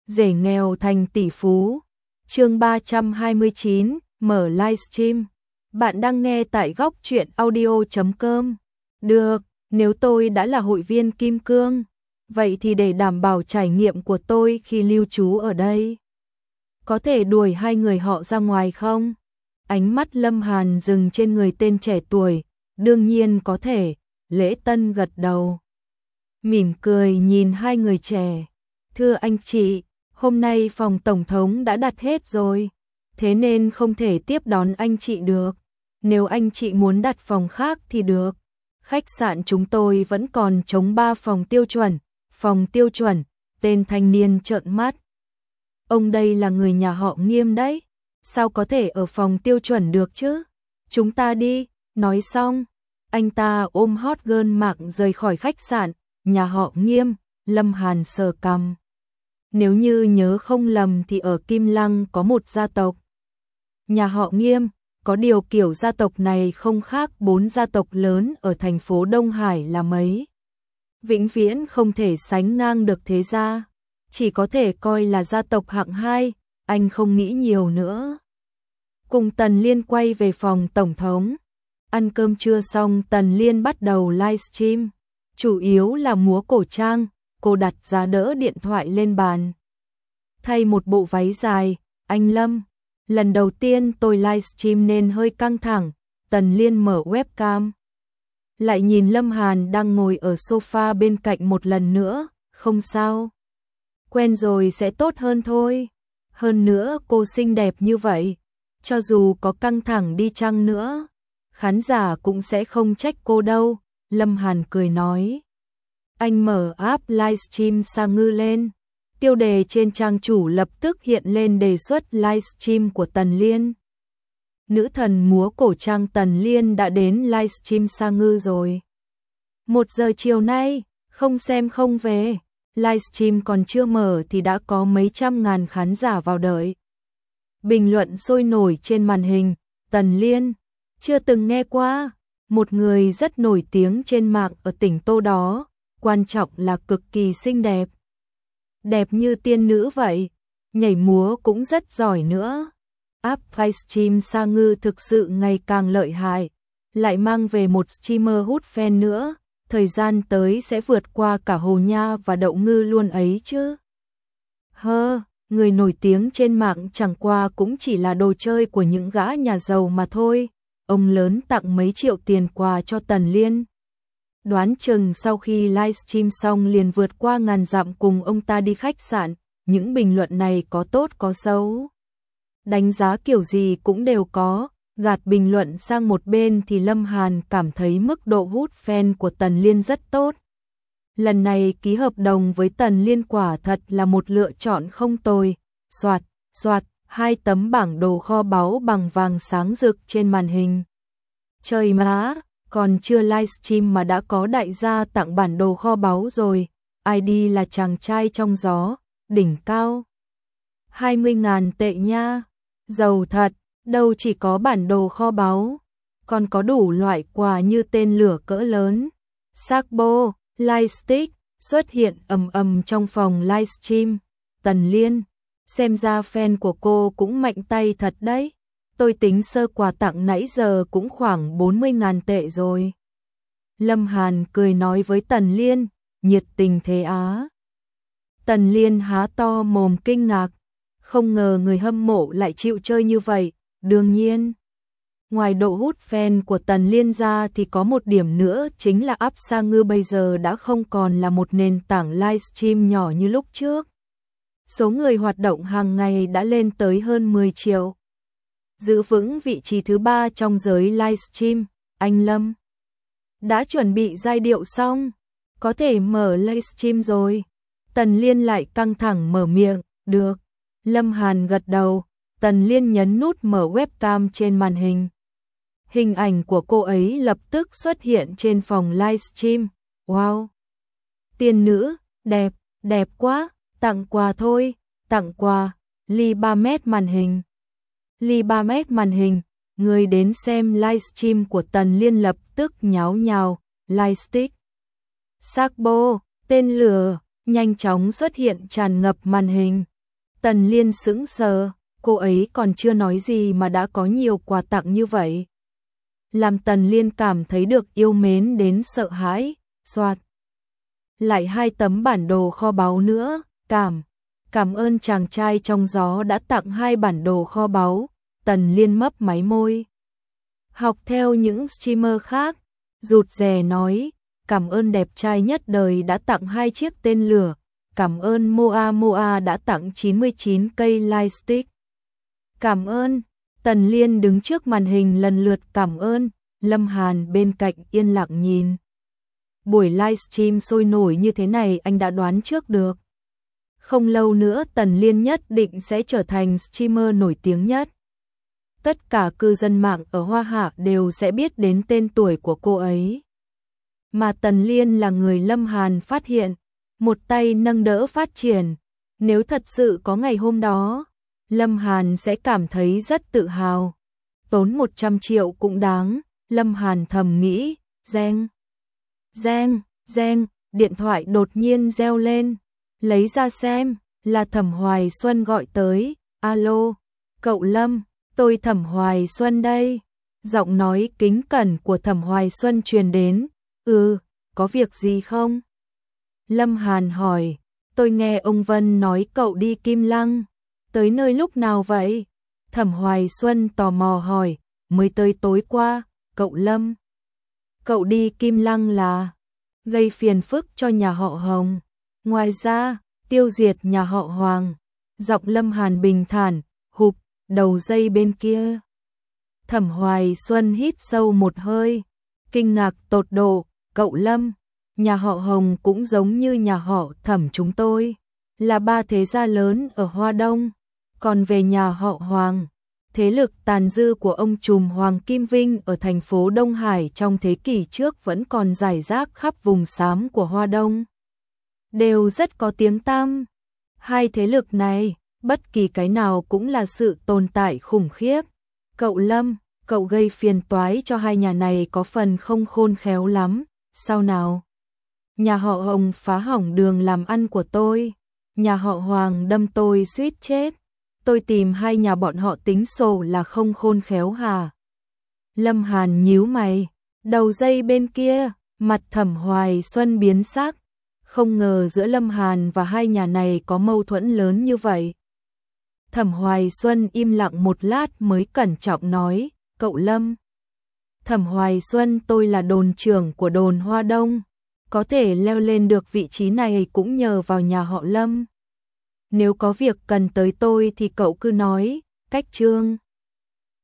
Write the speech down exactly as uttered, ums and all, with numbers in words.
Rể nghèo thành tỷ phú. Chương ba trăm hai mươi chín, mở livestream. Bạn đang nghe tại góc truyện audio chấm com. Được, nếu tôi đã là hội viên Kim Cương, vậy thì để đảm bảo trải nghiệm của tôi khi lưu trú ở đây, có thể đuổi hai người họ ra ngoài không? Ánh mắt Lâm Hàn dừng trên người tên trẻ tuổi, đương nhiên có thể, Lễ Tân gật đầu. Mỉm cười nhìn hai người trẻ. Thưa anh chị, hôm nay phòng tổng thống đã đặt hết rồi, thế nên không thể tiếp đón anh chị được. Nếu anh chị muốn đặt phòng khác thì được. Khách sạn chúng tôi vẫn còn trống ba phòng tiêu chuẩn. Phòng tiêu chuẩn, tên thanh niên trợn mắt. Ông đây là người nhà họ Nghiêm đấy, sao có thể ở phòng tiêu chuẩn được chứ? Chúng ta đi, nói xong, anh ta ôm hot girl mạng rời khỏi khách sạn. Nhà họ Nghiêm, Lâm Hàn sờ cằm. Nếu như nhớ không lầm thì ở Kim Lăng có một gia tộc. Nhà họ Nghiêm, có điều kiểu gia tộc này không khác bốn gia tộc lớn ở thành phố Đông Hải là mấy. Vĩnh viễn không thể sánh ngang được thế gia, chỉ có thể coi là gia tộc hạng hai, anh không nghĩ nhiều nữa. Cùng Tần Liên quay về phòng tổng thống. Ăn cơm trưa xong Tần Liên bắt đầu livestream, chủ yếu là múa cổ trang, cô đặt giá đỡ điện thoại lên bàn. Thay một bộ váy dài, anh Lâm, lần đầu tiên tôi livestream nên hơi căng thẳng. Tần Liên mở webcam, lại nhìn Lâm Hàn đang ngồi ở sofa bên cạnh một lần nữa, không sao. Quen rồi sẽ tốt hơn thôi. Hơn nữa cô xinh đẹp như vậy, cho dù có căng thẳng đi chăng nữa, khán giả cũng sẽ không trách cô đâu. Lâm Hàn cười nói. Anh mở app livestream Sang Ngư lên. Tiêu đề trên trang chủ lập tức hiện lên đề xuất livestream của Tần Liên. Nữ thần múa cổ trang Tần Liên đã đến livestream Sang Ngư rồi. Một giờ chiều nay, không xem không về. Livestream còn chưa mở thì đã có mấy trăm ngàn khán giả vào đợi. Bình luận sôi nổi trên màn hình. Tần Liên, chưa từng nghe qua. Một người rất nổi tiếng trên mạng ở tỉnh Tô đó, quan trọng là cực kỳ xinh đẹp. Đẹp như tiên nữ vậy, nhảy múa cũng rất giỏi nữa. App livestream Sang Ngư thực sự ngày càng lợi hại, lại mang về một streamer hút fan nữa, thời gian tới sẽ vượt qua cả Hồ Nha và Đậu Ngư luôn ấy chứ. Hơ, người nổi tiếng trên mạng chẳng qua cũng chỉ là đồ chơi của những gã nhà giàu mà thôi. Ông lớn tặng mấy triệu tiền quà cho Tần Liên. Đoán chừng sau khi livestream xong liền vượt qua ngàn dặm cùng ông ta đi khách sạn. Những bình luận này có tốt có xấu, đánh giá kiểu gì cũng đều có. Gạt bình luận sang một bên thì Lâm Hàn cảm thấy mức độ hút fan của Tần Liên rất tốt. Lần này ký hợp đồng với Tần Liên quả thật là một lựa chọn không tồi. Soạt, soạt, hai tấm bảng đồ kho báu bằng vàng sáng rực trên màn hình. Trời má, còn chưa livestream mà đã có đại gia tặng bản đồ kho báu rồi. i đê là chàng trai trong gió, đỉnh cao. hai mươi ngàn tệ nha, giàu thật, đâu chỉ có bản đồ kho báu, còn có đủ loại quà như tên lửa cỡ lớn. Sakbo, Lightstick xuất hiện ầm ầm trong phòng livestream. Tần Liên, xem ra fan của cô cũng mạnh tay thật đấy. Tôi tính sơ quà tặng nãy giờ cũng khoảng bốn mươi ngàn tệ rồi. Lâm Hàn cười nói với Tần Liên, nhiệt tình thế á. Tần Liên há to mồm kinh ngạc, không ngờ người hâm mộ lại chịu chơi như vậy. Đương nhiên, ngoài độ hút fan của Tần Liên ra thì có một điểm nữa chính là app Sang Ngư bây giờ đã không còn là một nền tảng livestream nhỏ như lúc trước. Số người hoạt động hàng ngày đã lên tới hơn mười triệu. Giữ vững vị trí thứ ba trong giới livestream. Anh Lâm, đã chuẩn bị giai điệu xong, có thể mở livestream rồi. Tần Liên lại căng thẳng mở miệng. Được. Lâm Hàn gật đầu. Tần Liên nhấn nút mở webcam trên màn hình. Hình ảnh của cô ấy lập tức xuất hiện trên phòng livestream. Wow, tiên nữ, đẹp, đẹp quá. Tặng quà thôi, tặng quà. Ly ba mét màn hình. Ly ba mét màn hình, người đến xem livestream của Tần Liên lập tức nháo nhào. Lightstick, Sakbo, tên lửa, nhanh chóng xuất hiện tràn ngập màn hình. Tần Liên sững sờ, cô ấy còn chưa nói gì mà đã có nhiều quà tặng như vậy. Làm Tần Liên cảm thấy được yêu mến đến sợ hãi, soạt. Lại hai tấm bản đồ kho báu nữa, cảm, cảm ơn chàng trai trong gió đã tặng hai bản đồ kho báu, Tần Liên mấp máy môi. Học theo những streamer khác, rụt rè nói, cảm ơn đẹp trai nhất đời đã tặng hai chiếc tên lửa, cảm ơn Moa Moa đã tặng chín mươi chín cây lightstick. Cảm ơn, Tần Liên đứng trước màn hình lần lượt cảm ơn, Lâm Hàn bên cạnh yên lặng nhìn. Buổi livestream sôi nổi như thế này anh đã đoán trước được. Không lâu nữa Tần Liên nhất định sẽ trở thành streamer nổi tiếng nhất. Tất cả cư dân mạng ở Hoa Hạ đều sẽ biết đến tên tuổi của cô ấy. Mà Tần Liên là người Lâm Hàn phát hiện, một tay nâng đỡ phát triển. Nếu thật sự có ngày hôm đó, Lâm Hàn sẽ cảm thấy rất tự hào. Tốn một trăm triệu cũng đáng, Lâm Hàn thầm nghĩ, reng. Reng, reng, điện thoại đột nhiên reo lên. Lấy ra xem, là Thẩm Hoài Xuân gọi tới. Alo, cậu Lâm, tôi Thẩm Hoài Xuân đây. Giọng nói kính cẩn của Thẩm Hoài Xuân truyền đến. Ừ, có việc gì không? Lâm Hàn hỏi, tôi nghe ông Vân nói cậu đi Kim Lăng. Tới nơi lúc nào vậy? Thẩm Hoài Xuân tò mò hỏi, mới tới tối qua, cậu Lâm. Cậu đi Kim Lăng là gây phiền phức cho nhà họ Hồng. Ngoài ra, tiêu diệt nhà họ Hoàng. Giọng Lâm Hàn bình thản, hụp, đầu dây bên kia. Thẩm Hoài Xuân hít sâu một hơi, kinh ngạc tột độ, cậu Lâm, nhà họ Hồng cũng giống như nhà họ Thẩm chúng tôi, là ba thế gia lớn ở Hoa Đông. Còn về nhà họ Hoàng, thế lực tàn dư của ông trùm Hoàng Kim Vinh ở thành phố Đông Hải trong thế kỷ trước vẫn còn rải rác khắp vùng xám của Hoa Đông. Đều rất có tiếng tăm. Hai thế lực này, bất kỳ cái nào cũng là sự tồn tại khủng khiếp. Cậu Lâm, cậu gây phiền toái cho hai nhà này có phần không khôn khéo lắm, sao nào? Nhà họ Hồng phá hỏng đường làm ăn của tôi, nhà họ Hoàng đâm tôi suýt chết. Tôi tìm hai nhà bọn họ tính sổ là không khôn khéo hả? Lâm Hàn nhíu mày, đầu dây bên kia, mặt Thẩm Hoài Xuân biến sắc. Không ngờ giữa Lâm Hàn và hai nhà này có mâu thuẫn lớn như vậy. Thẩm Hoài Xuân im lặng một lát mới cẩn trọng nói, cậu Lâm. Thẩm Hoài Xuân, tôi là đồn trưởng của đồn Hoa Đông. Có thể leo lên được vị trí này cũng nhờ vào nhà họ Lâm. Nếu có việc cần tới tôi thì cậu cứ nói, cách trương.